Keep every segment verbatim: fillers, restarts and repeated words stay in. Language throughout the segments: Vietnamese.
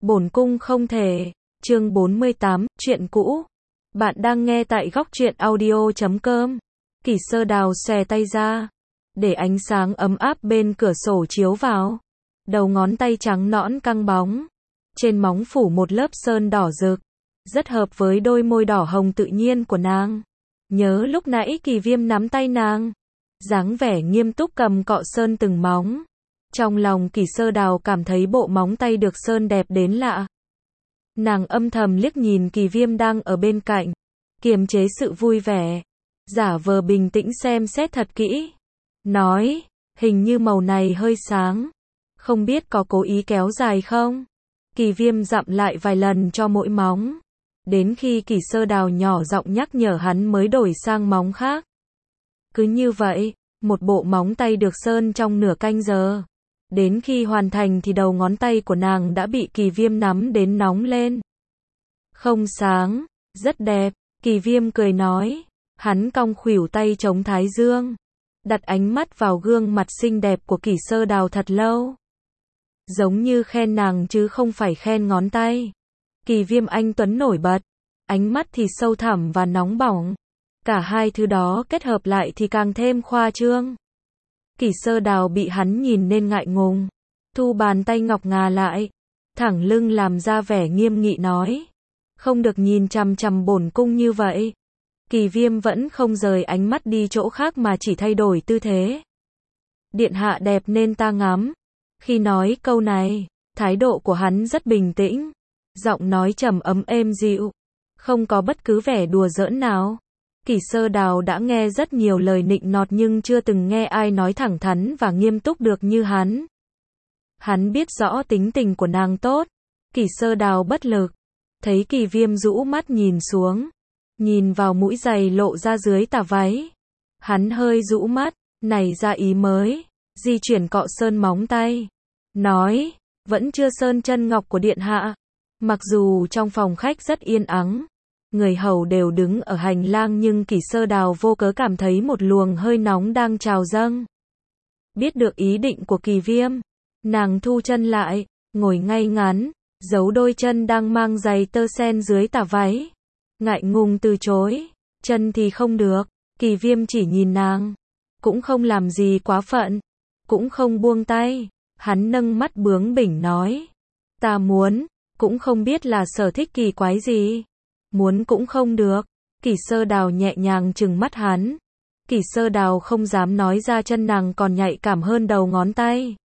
Bổn cung không thể. Chương bốn mươi tám, chuyện cũ. Bạn đang nghe tại góc truyện audio chấm com. Kỷ Sơ Đào xòe tay ra, để ánh sáng ấm áp bên cửa sổ chiếu vào. Đầu ngón tay trắng nõn căng bóng, trên móng phủ một lớp sơn đỏ rực, rất hợp với đôi môi đỏ hồng tự nhiên của nàng. Nhớ lúc nãy Kỳ Viêm nắm tay nàng, dáng vẻ nghiêm túc cầm cọ sơn từng móng. Trong lòng Kỷ Sơ Đào cảm thấy bộ móng tay được sơn đẹp đến lạ. Nàng âm thầm liếc nhìn Kỳ Viêm đang ở bên cạnh, kiềm chế sự vui vẻ, giả vờ bình tĩnh xem xét thật kỹ. Nói, hình như màu này hơi sáng, không biết có cố ý kéo dài không? Kỳ Viêm dặm lại vài lần cho mỗi móng, đến khi Kỷ Sơ Đào nhỏ giọng nhắc nhở hắn mới đổi sang móng khác. Cứ như vậy, một bộ móng tay được sơn trong nửa canh giờ. Đến khi hoàn thành thì đầu ngón tay của nàng đã bị Kỳ Viêm nắm đến nóng lên. Không sáng, rất đẹp, Kỳ Viêm cười nói. Hắn cong khuỷu tay chống thái dương, đặt ánh mắt vào gương mặt xinh đẹp của Kỷ Sơ Đào thật lâu. Giống như khen nàng chứ không phải khen ngón tay. Kỳ Viêm anh tuấn nổi bật, ánh mắt thì sâu thẳm và nóng bỏng. Cả hai thứ đó kết hợp lại thì càng thêm khoa trương. Kỷ Sơ Đào bị hắn nhìn nên ngại ngùng, thu bàn tay ngọc ngà lại, thẳng lưng làm ra vẻ nghiêm nghị nói. Không được nhìn chằm chằm bổn cung như vậy. Kỳ Viêm vẫn không rời ánh mắt đi chỗ khác mà chỉ thay đổi tư thế. Điện hạ đẹp nên ta ngắm. Khi nói câu này, thái độ của hắn rất bình tĩnh, giọng nói trầm ấm êm dịu, không có bất cứ vẻ đùa giỡn nào. Kỷ Sơ Đào đã nghe rất nhiều lời nịnh nọt nhưng chưa từng nghe ai nói thẳng thắn và nghiêm túc được như hắn. Hắn biết rõ tính tình của nàng tốt. Kỷ Sơ Đào bất lực, thấy Kỳ Viêm rũ mắt nhìn xuống, nhìn vào mũi giày lộ ra dưới tà váy. Hắn hơi rũ mắt, nảy ra ý mới, di chuyển cọ sơn móng tay, nói, vẫn chưa sơn chân ngọc của điện hạ. Mặc dù trong phòng khách rất yên ắng, người hầu đều đứng ở hành lang nhưng Kỷ Sơ Đào vô cớ cảm thấy một luồng hơi nóng đang trào dâng. Biết được ý định của Kỳ Viêm, nàng thu chân lại, ngồi ngay ngắn, giấu đôi chân đang mang giày tơ sen dưới tà váy. Ngại ngùng từ chối, chân thì không được. Kỳ Viêm chỉ nhìn nàng, cũng không làm gì quá phận, cũng không buông tay. Hắn nâng mắt bướng bỉnh nói, ta muốn, cũng không biết là sở thích kỳ quái gì. Muốn cũng không được. Kỷ Sơ Đào nhẹ nhàng trừng mắt hắn. Kỷ Sơ Đào không dám nói ra chân nàng còn nhạy cảm hơn đầu ngón tay.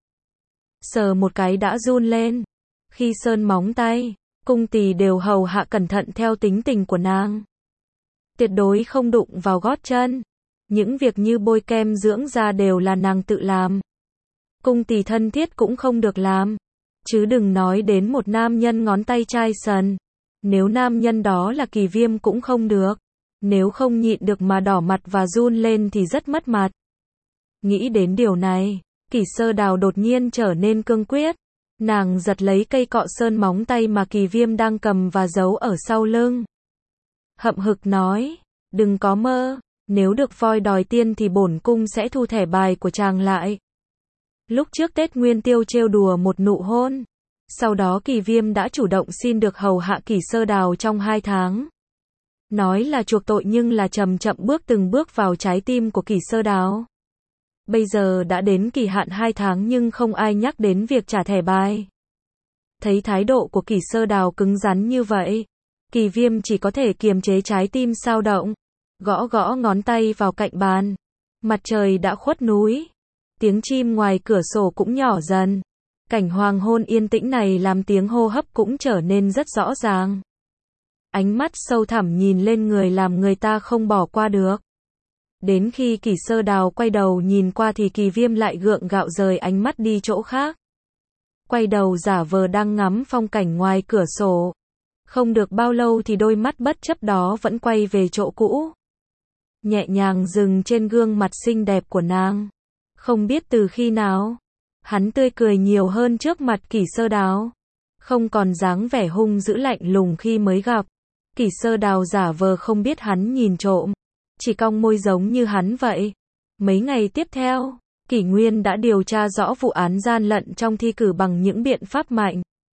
Sờ một cái đã run lên. Khi sơn móng tay, cung tỳ đều hầu hạ cẩn thận theo tính tình của nàng. Tuyệt đối không đụng vào gót chân. Những việc như bôi kem dưỡng da đều là nàng tự làm. Cung tỳ thân thiết cũng không được làm. Chứ đừng nói đến một nam nhân ngón tay chai sần. Nếu nam nhân đó là Kỳ Viêm cũng không được. Nếu không nhịn được mà đỏ mặt và run lên thì rất mất mặt. Nghĩ đến điều này, Kỷ Sơ Đào đột nhiên trở nên cương quyết. Nàng giật lấy cây cọ sơn móng tay mà Kỳ Viêm đang cầm và giấu ở sau lưng. Hậm hực nói, đừng có mơ, nếu được voi đòi tiên thì bổn cung sẽ thu thẻ bài của chàng lại. Lúc trước Tết Nguyên Tiêu trêu đùa một nụ hôn. Sau đó Kỳ Viêm đã chủ động xin được hầu hạ Kỷ Sơ Đào trong hai tháng. Nói là chuộc tội nhưng là chậm chậm bước từng bước vào trái tim của Kỷ Sơ Đào. Bây giờ đã đến kỳ hạn hai tháng nhưng không ai nhắc đến việc trả thẻ bài. Thấy thái độ của Kỷ Sơ Đào cứng rắn như vậy, Kỳ Viêm chỉ có thể kiềm chế trái tim xao động, gõ gõ ngón tay vào cạnh bàn. Mặt trời đã khuất núi, tiếng chim ngoài cửa sổ cũng nhỏ dần. Cảnh hoàng hôn yên tĩnh này làm tiếng hô hấp cũng trở nên rất rõ ràng. Ánh mắt sâu thẳm nhìn lên người làm người ta không bỏ qua được. Đến khi Kỷ Sơ Đào quay đầu nhìn qua thì Kỳ Viêm lại gượng gạo rời ánh mắt đi chỗ khác. Quay đầu giả vờ đang ngắm phong cảnh ngoài cửa sổ. Không được bao lâu thì đôi mắt bất chấp đó vẫn quay về chỗ cũ. Nhẹ nhàng dừng trên gương mặt xinh đẹp của nàng. Không biết từ khi nào, hắn tươi cười nhiều hơn trước mặt Kỷ Sơ Đào. Không còn dáng vẻ hung dữ lạnh lùng khi mới gặp. Kỷ Sơ Đào giả vờ không biết hắn nhìn trộm, chỉ cong môi giống như hắn vậy. Mấy ngày tiếp theo, Kỷ Nguyên đã điều tra rõ vụ án gian lận trong thi cử bằng những biện pháp mạnh.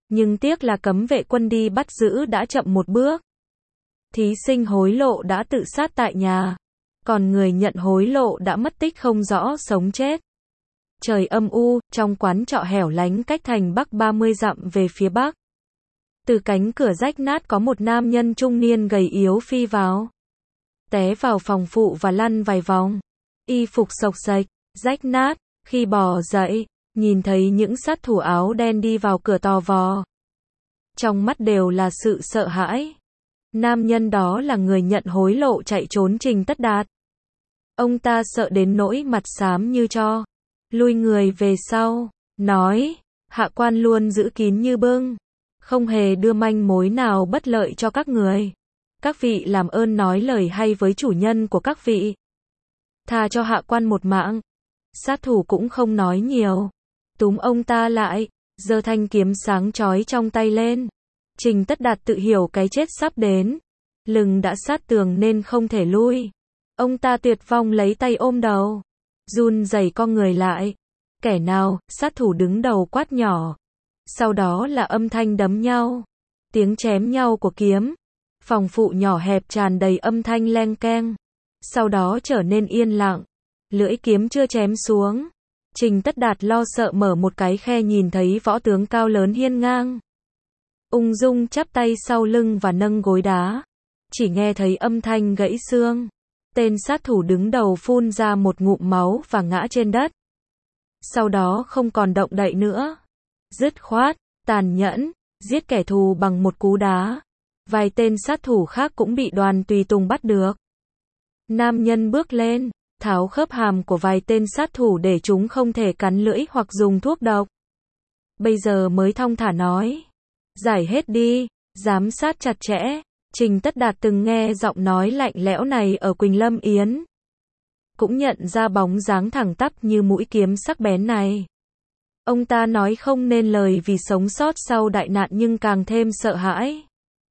Nhưng tiếc là cấm vệ quân đi bắt giữ đã chậm một bước. Thí sinh hối lộ đã tự sát tại nhà. Còn người nhận hối lộ đã mất tích không rõ sống chết. Trời âm u, trong quán trọ hẻo lánh cách thành Bắc ba mươi dặm về phía Bắc. Từ cánh cửa rách nát có một nam nhân trung niên gầy yếu phi vào. Té vào phòng phụ và lăn vài vòng. Y phục xộc xệch, rách nát. Khi bò dậy, nhìn thấy những sát thủ áo đen đi vào cửa tò vò. Trong mắt đều là sự sợ hãi. Nam nhân đó là người nhận hối lộ chạy trốn Trình Tất Đạt. Ông ta sợ đến nỗi mặt xám như tro. Lui người về sau, nói, hạ quan luôn giữ kín như bưng. Không hề đưa manh mối nào bất lợi cho các người. Các vị làm ơn nói lời hay với chủ nhân của các vị. Tha cho hạ quan một mạng. Sát thủ cũng không nói nhiều. Túm ông ta lại, giơ thanh kiếm sáng chói trong tay lên. Trình Tất Đạt tự hiểu cái chết sắp đến. Lưng đã sát tường nên không thể lui. Ông ta tuyệt vọng lấy tay ôm đầu. Run rẩy co người lại. Kẻ nào, sát thủ đứng đầu quát nhỏ. Sau đó là âm thanh đấm nhau. Tiếng chém nhau của kiếm. Phòng phụ nhỏ hẹp tràn đầy âm thanh leng keng. Sau đó trở nên yên lặng. Lưỡi kiếm chưa chém xuống. Trình Tất Đạt lo sợ mở một cái khe nhìn thấy võ tướng cao lớn hiên ngang. Ung dung chắp tay sau lưng và nâng gối đá. Chỉ nghe thấy âm thanh gãy xương. Tên sát thủ đứng đầu phun ra một ngụm máu và ngã trên đất. Sau đó không còn động đậy nữa. Dứt khoát, tàn nhẫn, giết kẻ thù bằng một cú đá. Vài tên sát thủ khác cũng bị đoàn tùy tùng bắt được. Nam nhân bước lên, tháo khớp hàm của vài tên sát thủ để chúng không thể cắn lưỡi hoặc dùng thuốc độc. Bây giờ mới thong thả nói. Giải hết đi, giám sát chặt chẽ. Trình Tất Đạt từng nghe giọng nói lạnh lẽo này ở Quỳnh Lâm Yến. Cũng nhận ra bóng dáng thẳng tắp như mũi kiếm sắc bén này. Ông ta nói không nên lời vì sống sót sau đại nạn nhưng càng thêm sợ hãi.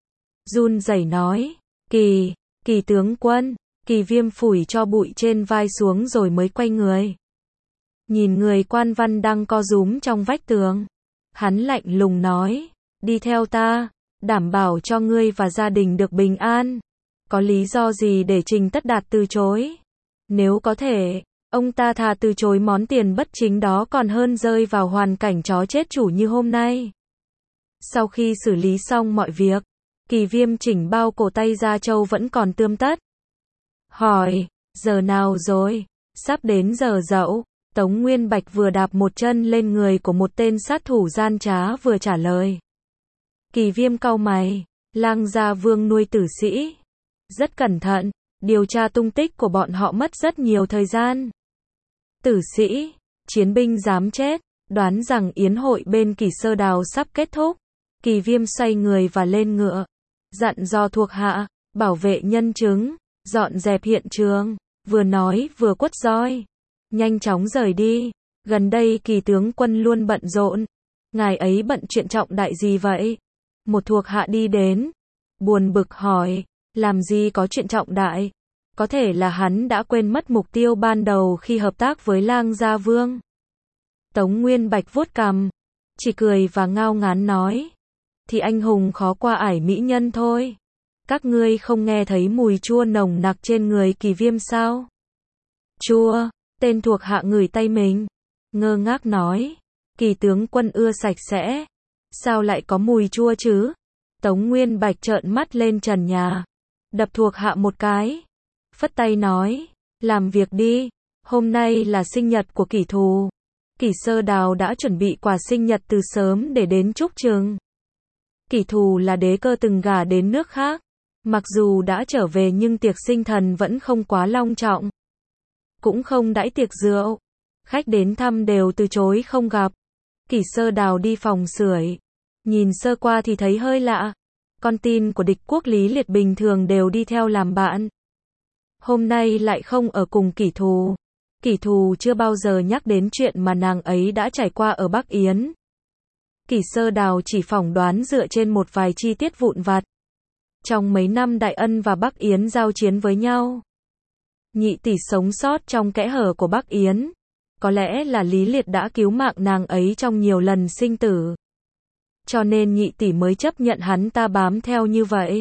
Run rẩy nói, Kỳ, Kỳ tướng quân. Kỳ Viêm phủi cho bụi trên vai xuống rồi mới quay người. Nhìn người quan văn đang co rúm trong vách tường. Hắn lạnh lùng nói, đi theo ta, đảm bảo cho ngươi và gia đình được bình an. Có lý do gì để Trình Tất Đạt từ chối? Nếu có thể, ông ta thà từ chối món tiền bất chính đó còn hơn rơi vào hoàn cảnh chó chết chủ như hôm nay. Sau khi xử lý xong mọi việc, Kỳ Viêm chỉnh bao cổ tay Gia Châu vẫn còn tươm tất. Hỏi, giờ nào rồi? Sắp đến giờ dậu. Tống Nguyên Bạch vừa đạp một chân lên người của một tên sát thủ gian trá vừa trả lời. Kỳ Viêm cau mày, Lang Gia Vương nuôi tử sĩ. Rất cẩn thận, điều tra tung tích của bọn họ mất rất nhiều thời gian. Tử sĩ, chiến binh dám chết, đoán rằng yến hội bên Kỳ Sơ Đào sắp kết thúc. Kỳ Viêm xoay người và lên ngựa, dặn dò thuộc hạ, bảo vệ nhân chứng, dọn dẹp hiện trường, vừa nói vừa quất roi. Nhanh chóng rời đi, gần đây Kỳ tướng quân luôn bận rộn. Ngài ấy bận chuyện trọng đại gì vậy? Một thuộc hạ đi đến, buồn bực hỏi, làm gì có chuyện trọng đại? Có thể là hắn đã quên mất mục tiêu ban đầu khi hợp tác với Lang Gia Vương. Tống Nguyên Bạch vuốt cằm, chỉ cười và ngao ngán nói, thì anh hùng khó qua ải mỹ nhân thôi. Các ngươi không nghe thấy mùi chua nồng nặc trên người Kỳ Viêm sao? Chua, tên thuộc hạ ngửi tay mình, ngơ ngác nói, Kỳ tướng quân ưa sạch sẽ, sao lại có mùi chua chứ? Tống Nguyên Bạch trợn mắt lên trần nhà, đập thuộc hạ một cái, phất tay nói, làm việc đi, hôm nay là sinh nhật của Kỷ Thù. Kỷ Sơ Đào đã chuẩn bị quà sinh nhật từ sớm để đến chúc mừng. Kỷ Thù là đế cơ từng gả đến nước khác, mặc dù đã trở về nhưng tiệc sinh thần vẫn không quá long trọng, cũng không đãi tiệc rượu, khách đến thăm đều từ chối không gặp. Kỷ Sơ Đào đi phòng sưởi, nhìn sơ qua thì thấy hơi lạ, con tin của địch quốc Lý Liệt bình thường đều đi theo làm bạn, hôm nay lại không ở cùng Kỷ Thù. Kỷ Thù chưa bao giờ nhắc đến chuyện mà nàng ấy đã trải qua ở Bắc Yến. Kỷ Sơ Đào chỉ phỏng đoán dựa trên một vài chi tiết vụn vặt. Trong mấy năm Đại Ân và Bắc Yến giao chiến với nhau, Nhị tỷ sống sót trong kẽ hở của Bắc Yến. Có lẽ là Lý Liệt đã cứu mạng nàng ấy trong nhiều lần sinh tử. cho nên nhị tỷ mới chấp nhận hắn ta bám theo như vậy.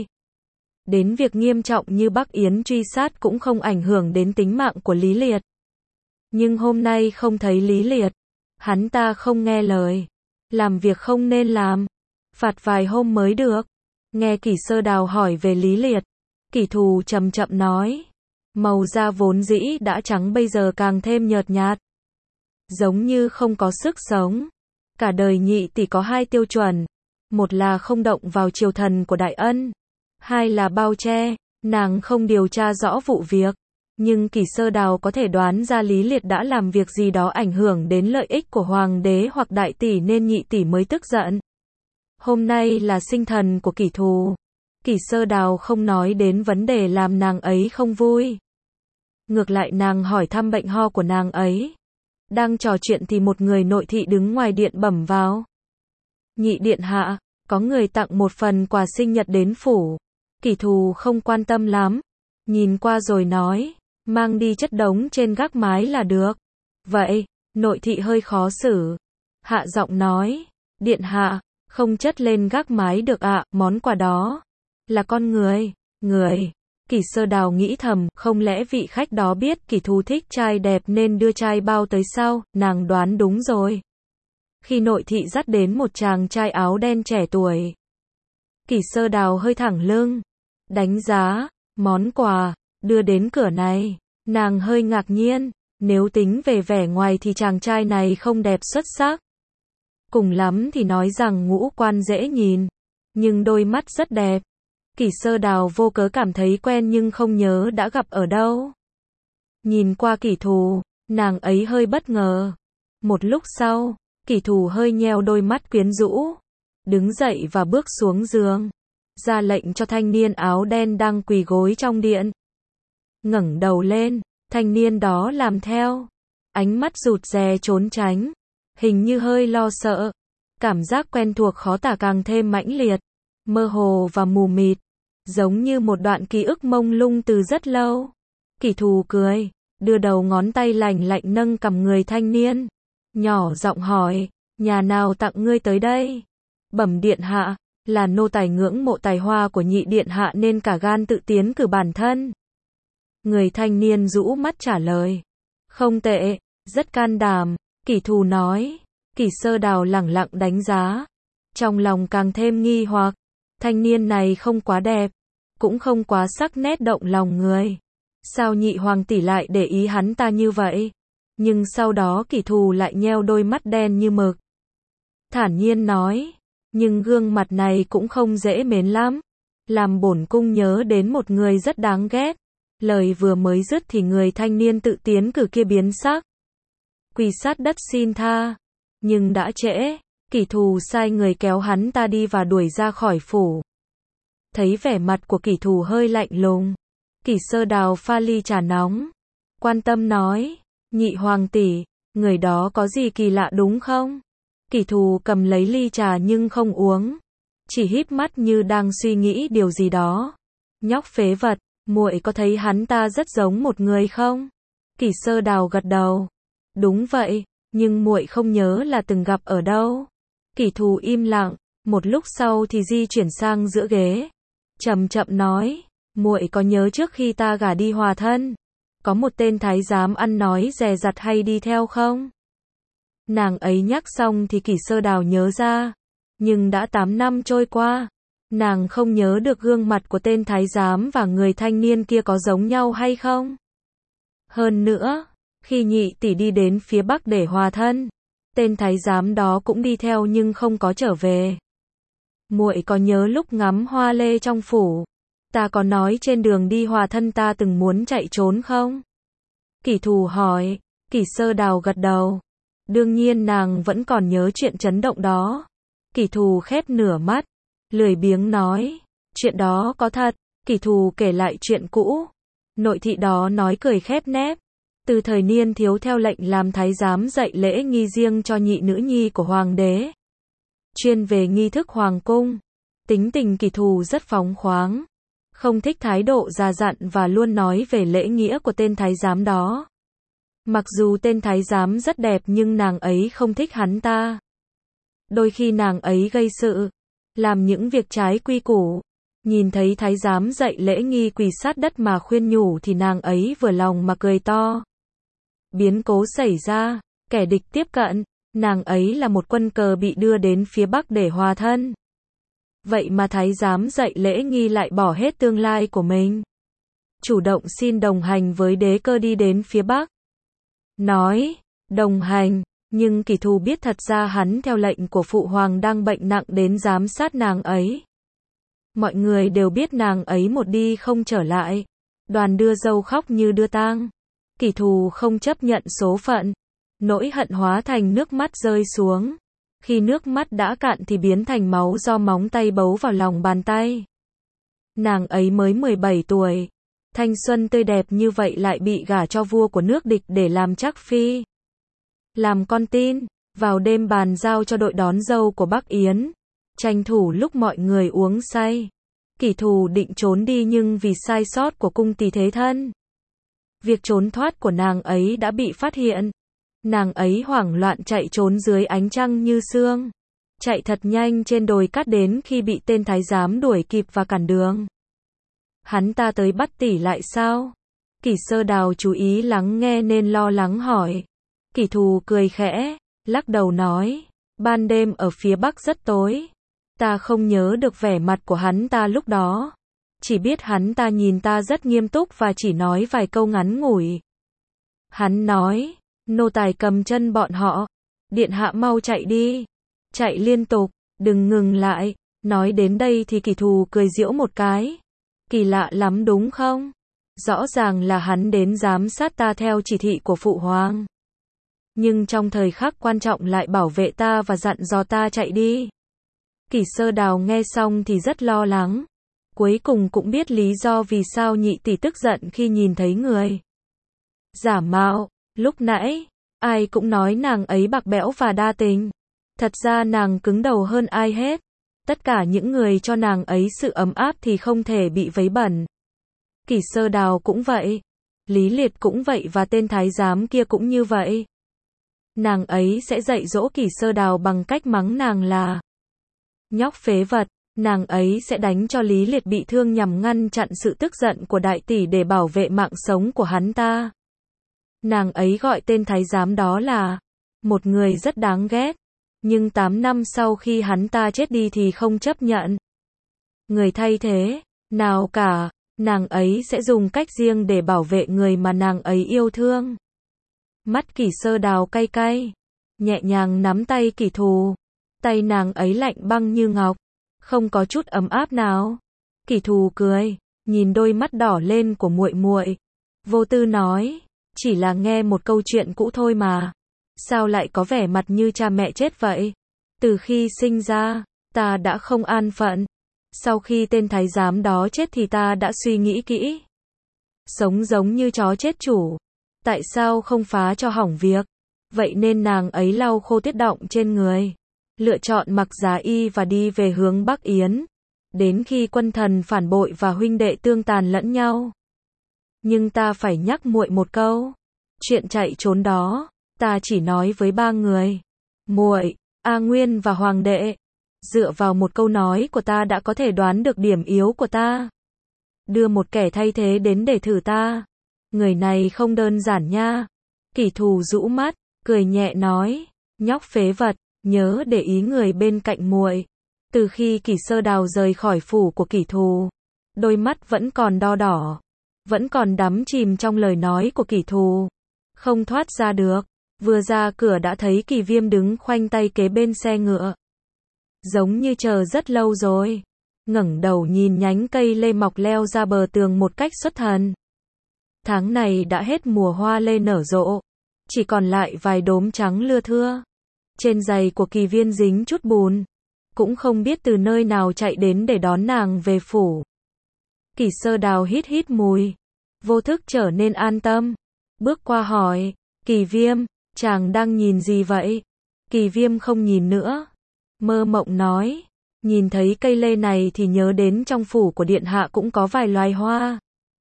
Đến việc nghiêm trọng như Bắc Yến truy sát cũng không ảnh hưởng đến tính mạng của Lý Liệt. Nhưng hôm nay không thấy Lý Liệt, hắn ta không nghe lời, làm việc không nên làm, phạt vài hôm mới được. Nghe Kỷ Sơ Đào hỏi về Lý Liệt, Kỷ Thù chậm chậm nói, màu da vốn dĩ đã trắng bây giờ càng thêm nhợt nhạt, giống như không có sức sống. Cả đời nhị tỷ có hai tiêu chuẩn, một là không động vào triều thần của Đại Ân, hai là bao che. Nàng không điều tra rõ vụ việc, nhưng Kỷ Sơ Đào có thể đoán ra Lý Liệt đã làm việc gì đó ảnh hưởng đến lợi ích của hoàng đế hoặc đại tỷ nên nhị tỷ mới tức giận. Hôm nay là sinh thần của Kỷ Thù, Kỷ Sơ Đào không nói đến vấn đề làm nàng ấy không vui. Ngược lại nàng hỏi thăm bệnh ho của nàng ấy. Đang trò chuyện thì một người nội thị đứng ngoài điện bẩm vào. Nhị điện hạ, có người tặng một phần quà sinh nhật đến phủ. Kỷ Thù không quan tâm lắm, nhìn qua rồi nói, mang đi chất đống trên gác mái là được. Vậy, nội thị hơi khó xử, hạ giọng nói, điện hạ, không chất lên gác mái được ạ, món quà đó là con người, người. Kỷ Sơ Đào nghĩ thầm, không lẽ vị khách đó biết Kỷ Thù thích trai đẹp nên đưa trai bao tới sao, nàng đoán đúng rồi. Khi nội thị dắt đến một chàng trai áo đen trẻ tuổi, Kỷ Sơ Đào hơi thẳng lưng, đánh giá, món quà, đưa đến cửa này, nàng hơi ngạc nhiên, nếu tính về vẻ ngoài thì chàng trai này không đẹp xuất sắc. Cùng lắm thì nói rằng ngũ quan dễ nhìn, nhưng đôi mắt rất đẹp. Kỷ Sơ Đào vô cớ cảm thấy quen nhưng không nhớ đã gặp ở đâu. Nhìn qua Kỷ Thù, nàng ấy hơi bất ngờ. Một lúc sau, Kỷ Thù hơi nheo đôi mắt quyến rũ, đứng dậy và bước xuống giường, ra lệnh cho thanh niên áo đen đang quỳ gối trong điện. Ngẩng đầu lên, thanh niên đó làm theo, ánh mắt rụt rè trốn tránh, hình như hơi lo sợ. Cảm giác quen thuộc khó tả càng thêm mãnh liệt, mơ hồ và mù mịt, giống như một đoạn ký ức mông lung từ rất lâu. Kỷ Thù cười, đưa đầu ngón tay lạnh lạnh nâng cằm người thanh niên, nhỏ giọng hỏi, nhà nào tặng ngươi tới đây? Bẩm điện hạ, là nô tài ngưỡng mộ tài hoa của nhị điện hạ nên cả gan tự tiến cử bản thân. Người thanh niên rũ mắt trả lời, không tệ, rất can đảm. Kỷ Thù nói. Kỷ Sơ Đào lẳng lặng đánh giá, trong lòng càng thêm nghi hoặc, thanh niên này không quá đẹp, cũng không quá sắc nét động lòng người. Sao nhị hoàng tỷ lại để ý hắn ta như vậy? Nhưng sau đó Kỷ Thù lại nheo đôi mắt đen như mực, thản nhiên nói, nhưng gương mặt này cũng không dễ mến lắm, làm bổn cung nhớ đến một người rất đáng ghét. Lời vừa mới dứt thì người thanh niên tự tiến cử kia biến sắc, quỳ sát đất xin tha. Nhưng đã trễ, Kỷ Thù sai người kéo hắn ta đi và đuổi ra khỏi phủ. Thấy vẻ mặt của Kỷ Thù hơi lạnh lùng, Kỷ Sơ Đào pha ly trà nóng, quan tâm nói, nhị hoàng tỷ, người đó có gì kỳ lạ đúng không? Kỷ Thù cầm lấy ly trà nhưng không uống, chỉ híp mắt như đang suy nghĩ điều gì đó. Nhóc phế vật, muội có thấy hắn ta rất giống một người không? Kỷ Sơ Đào gật đầu, đúng vậy, nhưng muội không nhớ là từng gặp ở đâu. Kỷ Thù im lặng, một lúc sau thì di chuyển sang giữa ghế, chậm chậm nói, muội có nhớ trước khi ta gả đi hòa thân, có một tên thái giám ăn nói dè dặt hay đi theo không? Nàng ấy nhắc xong thì Kỷ Sơ Đào nhớ ra, nhưng đã tám năm trôi qua, nàng không nhớ được gương mặt của tên thái giám và người thanh niên kia có giống nhau hay không. Hơn nữa, khi nhị tỷ đi đến phía bắc để hòa thân, tên thái giám đó cũng đi theo nhưng không có trở về. Muội có nhớ lúc ngắm hoa lê trong phủ, ta có nói trên đường đi hòa thân ta từng muốn chạy trốn không? Kỷ Thù hỏi. Kỷ Sơ Đào gật đầu. Đương nhiên nàng vẫn còn nhớ chuyện chấn động đó. Kỷ Thù khép nửa mắt, lười biếng nói, chuyện đó có thật. Kỷ Thù kể lại chuyện cũ. Nội thị đó nói cười khép nép. Từ thời niên thiếu theo lệnh làm thái giám dạy lễ nghi riêng cho nhị nữ nhi của hoàng đế, chuyên về nghi thức hoàng cung. Tính tình Kỷ Thù rất phóng khoáng, không thích thái độ già dặn và luôn nói về lễ nghĩa của tên thái giám đó. Mặc dù tên thái giám rất đẹp nhưng nàng ấy không thích hắn ta. Đôi khi nàng ấy gây sự, làm những việc trái quy củ. Nhìn thấy thái giám dạy lễ nghi quỳ sát đất mà khuyên nhủ thì nàng ấy vừa lòng mà cười to. Biến cố xảy ra, kẻ địch tiếp cận, nàng ấy là một quân cờ bị đưa đến phía Bắc để hòa thân. Vậy mà thái giám dạy lễ nghi lại bỏ hết tương lai của mình. Chủ động xin đồng hành với đế cơ đi đến phía Bắc. Nói, đồng hành, nhưng kỷ thù biết thật ra hắn theo lệnh của phụ hoàng đang bệnh nặng đến giám sát nàng ấy. Mọi người đều biết nàng ấy một đi không trở lại. Đoàn đưa dâu khóc như đưa tang. Kỷ thù không chấp nhận số phận. Nỗi hận hóa thành nước mắt rơi xuống. Khi nước mắt đã cạn thì biến thành máu do móng tay bấu vào lòng bàn tay. Nàng ấy mới mười bảy tuổi. Thanh xuân tươi đẹp như vậy lại bị gả cho vua của nước địch để làm trắc phi. Làm con tin, vào đêm bàn giao cho đội đón dâu của Bắc Yến. Tranh thủ lúc mọi người uống say. Kỷ thù định trốn đi nhưng vì sai sót của cung tỳ thế thân. Việc trốn thoát của nàng ấy đã bị phát hiện. Nàng ấy hoảng loạn chạy trốn dưới ánh trăng như sương. Chạy thật nhanh trên đồi cát đến khi bị tên thái giám đuổi kịp và cản đường. Hắn ta tới bắt tỷ lại sao? Kỷ Sơ Đào chú ý lắng nghe nên lo lắng hỏi. Kỷ thù cười khẽ, lắc đầu nói. Ban đêm ở phía Bắc rất tối. Ta không nhớ được vẻ mặt của hắn ta lúc đó. Chỉ biết hắn ta nhìn ta rất nghiêm túc và chỉ nói vài câu ngắn ngủi. Hắn nói, nô tài cầm chân bọn họ. Điện hạ mau chạy đi. Chạy liên tục, đừng ngừng lại. Nói đến đây thì kỷ thù cười giễu một cái. Kỳ lạ lắm đúng không? Rõ ràng là hắn đến giám sát ta theo chỉ thị của phụ hoàng. Nhưng trong thời khắc quan trọng lại bảo vệ ta và dặn dò ta chạy đi. Kỷ Sơ Đào nghe xong thì rất lo lắng. Cuối cùng cũng biết lý do vì sao nhị tỷ tức giận khi nhìn thấy người giả mạo. Lúc nãy, ai cũng nói nàng ấy bạc bẽo và đa tình. Thật ra nàng cứng đầu hơn ai hết. Tất cả những người cho nàng ấy sự ấm áp thì không thể bị vấy bẩn. Kỷ Sơ Đào cũng vậy. Lý Liệt cũng vậy và tên thái giám kia cũng như vậy. Nàng ấy sẽ dạy dỗ Kỷ Sơ Đào bằng cách mắng nàng là nhóc phế vật. Nàng ấy sẽ đánh cho Lý Liệt bị thương nhằm ngăn chặn sự tức giận của đại tỷ để bảo vệ mạng sống của hắn ta. Nàng ấy gọi tên thái giám đó là một người rất đáng ghét. Nhưng tám năm sau khi hắn ta chết đi thì không chấp nhận người thay thế nào cả. Nàng ấy sẽ dùng cách riêng để bảo vệ người mà nàng ấy yêu thương. Mắt Kỷ Sơ Đào cay cay, nhẹ nhàng nắm tay kỷ thù. Tay nàng ấy lạnh băng như ngọc, không có chút ấm áp nào. Kỷ thù cười, nhìn đôi mắt đỏ lên của muội muội, vô tư nói, chỉ là nghe một câu chuyện cũ thôi mà. Sao lại có vẻ mặt như cha mẹ chết vậy? Từ khi sinh ra, ta đã không an phận. Sau khi tên thái giám đó chết thì ta đã suy nghĩ kỹ. Sống giống như chó chết chủ. Tại sao không phá cho hỏng việc? Vậy nên nàng ấy lau khô tiết động trên người. Lựa chọn mặc giá y và đi về hướng Bắc Yến. Đến khi quân thần phản bội và huynh đệ tương tàn lẫn nhau. Nhưng ta phải nhắc muội một câu. Chuyện chạy trốn đó, ta chỉ nói với ba người. Muội, A Nguyên và Hoàng đệ. Dựa vào một câu nói của ta đã có thể đoán được điểm yếu của ta. Đưa một kẻ thay thế đến để thử ta. Người này không đơn giản nha. Kỷ thù rũ mắt, cười nhẹ nói. Nhóc phế vật, nhớ để ý người bên cạnh muội. Từ khi Kỷ Sơ Đào rời khỏi phủ của kỷ thù, đôi mắt vẫn còn đo đỏ. Vẫn còn đắm chìm trong lời nói của kỷ thù. Không thoát ra được. Vừa ra cửa đã thấy Kỳ Viêm đứng khoanh tay kế bên xe ngựa. Giống như chờ rất lâu rồi. Ngẩng đầu nhìn nhánh cây lê mọc leo ra bờ tường một cách xuất thần. Tháng này đã hết mùa hoa lê nở rộ. Chỉ còn lại vài đốm trắng lưa thưa. Trên giày của Kỳ Viên dính chút bùn. Cũng không biết từ nơi nào chạy đến để đón nàng về phủ. Kỷ Sơ Đào hít hít mùi. Vô thức trở nên an tâm. Bước qua hỏi. Kỳ Viêm, chàng đang nhìn gì vậy? Kỳ Viêm không nhìn nữa. Mơ mộng nói. Nhìn thấy cây lê này thì nhớ đến trong phủ của điện hạ cũng có vài loài hoa.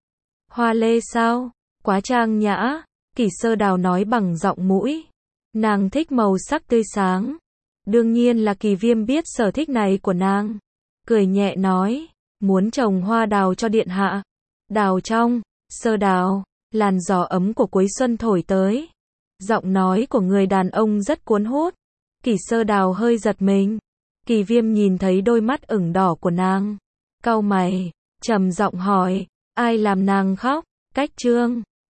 Hoa lê sao? Quá trang nhã. Kỷ Sơ Đào nói bằng giọng mũi. Nàng thích màu sắc tươi sáng. Đương nhiên là Kỳ Viêm biết sở thích này của nàng. Cười nhẹ nói, muốn trồng hoa đào cho điện hạ. Đào trong, sơ đào, làn gió ấm của cuối xuân thổi tới. Giọng nói của người đàn ông rất cuốn hút. Kỷ Sơ Đào hơi giật mình. Kỳ Viêm nhìn thấy đôi mắt ửng đỏ của nàng. Cau mày, trầm giọng hỏi, ai làm nàng khóc? Cách Trương.